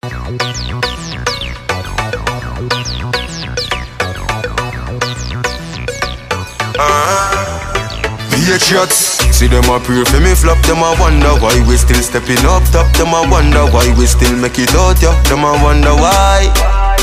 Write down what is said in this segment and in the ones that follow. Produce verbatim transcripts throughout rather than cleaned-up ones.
Patriots, see them a pray for me flop. Them a wonder why we still stepping up top. Them a wonder why we still make it out, yeah. Them a wonder why.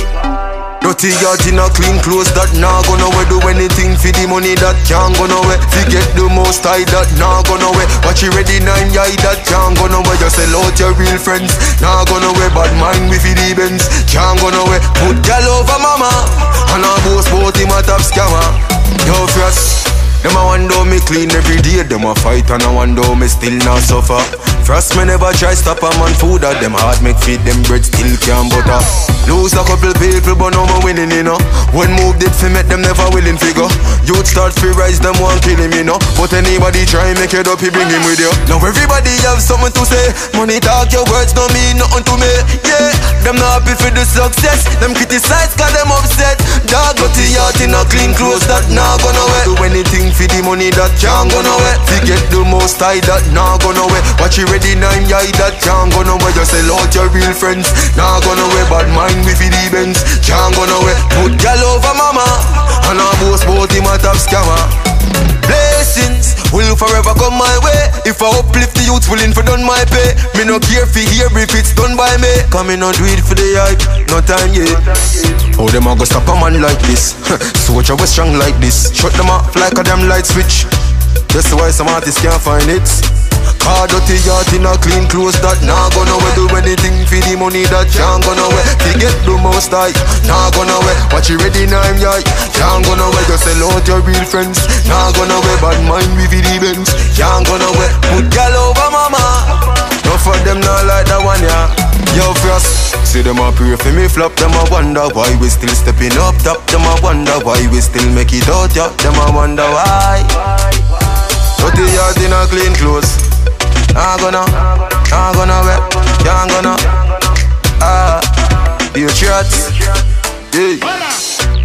Dirty yard in a clean clothes that nah gonna wear. Do anything for the money that can't go nowhere. Forget the most high that nah gonna wear. Watch you ready nine yard that can't go nowhere. You sell out your real friends, nah gonna wear. Bad mind with the Benz, can't go nowhere. Put gal over mama, and I boast bout him a top scammer. Yo Frost, them a wonder me clean every day. Them a fight and I wonder me still not suffer. Frost me never try stop a man food at them hard make feed them bread still can't butter. Lose a couple people but now me winning, you know. One move did fi make them never willing figure. Youth start fi rise them want kill him, you know. But anybody try make it up he bring him with you. Now everybody have something to say. Money talk your words don't mean nothing to me. Yeah, them not happy for the success. Them criticize cause them upset. Dog got the heart in a clean clothes that nah gonna wear. Do anything for the money that can't go nowhere. Forget the most high that nah go nowhere. Watch you ready nine yard that can't go nowhere. Just sell out your real friends, nah go nowhere. Bad mind with the Benz, can't go nowhere. Put gal over mama, and I boast bout him a top scammer. Blessings will forever come my way. If I uplift the youth willing for done my pay. Me no care for hear if it's done by me. Come in and do it for the hype, no time yet. How them a go stop a man like this? Soldier was strong like this. Shut them off like a damn light switch. That's why some artists can't find it. Car dirty yard in a clean clothes that nah gonna wear. Do anything for the money that can't gonna wear. Forget the most high, nah gonna wear. Watch you ready nine yard, can't gonna wear. Just sell out your real friends, nah gonna wear. Bad mind with the Benz, can't gonna wear. Put gal over mama, no for them not like that one, yeah. Yo Frost, see them a pray for me flop. Them a wonder why we still stepping up top. Them a wonder why we still make it out, yeah. Them a wonder why. Dirty yard in a clean clothes, nah gonna, nah gonna wear, can't gonna. Ah, Patriots, yeah.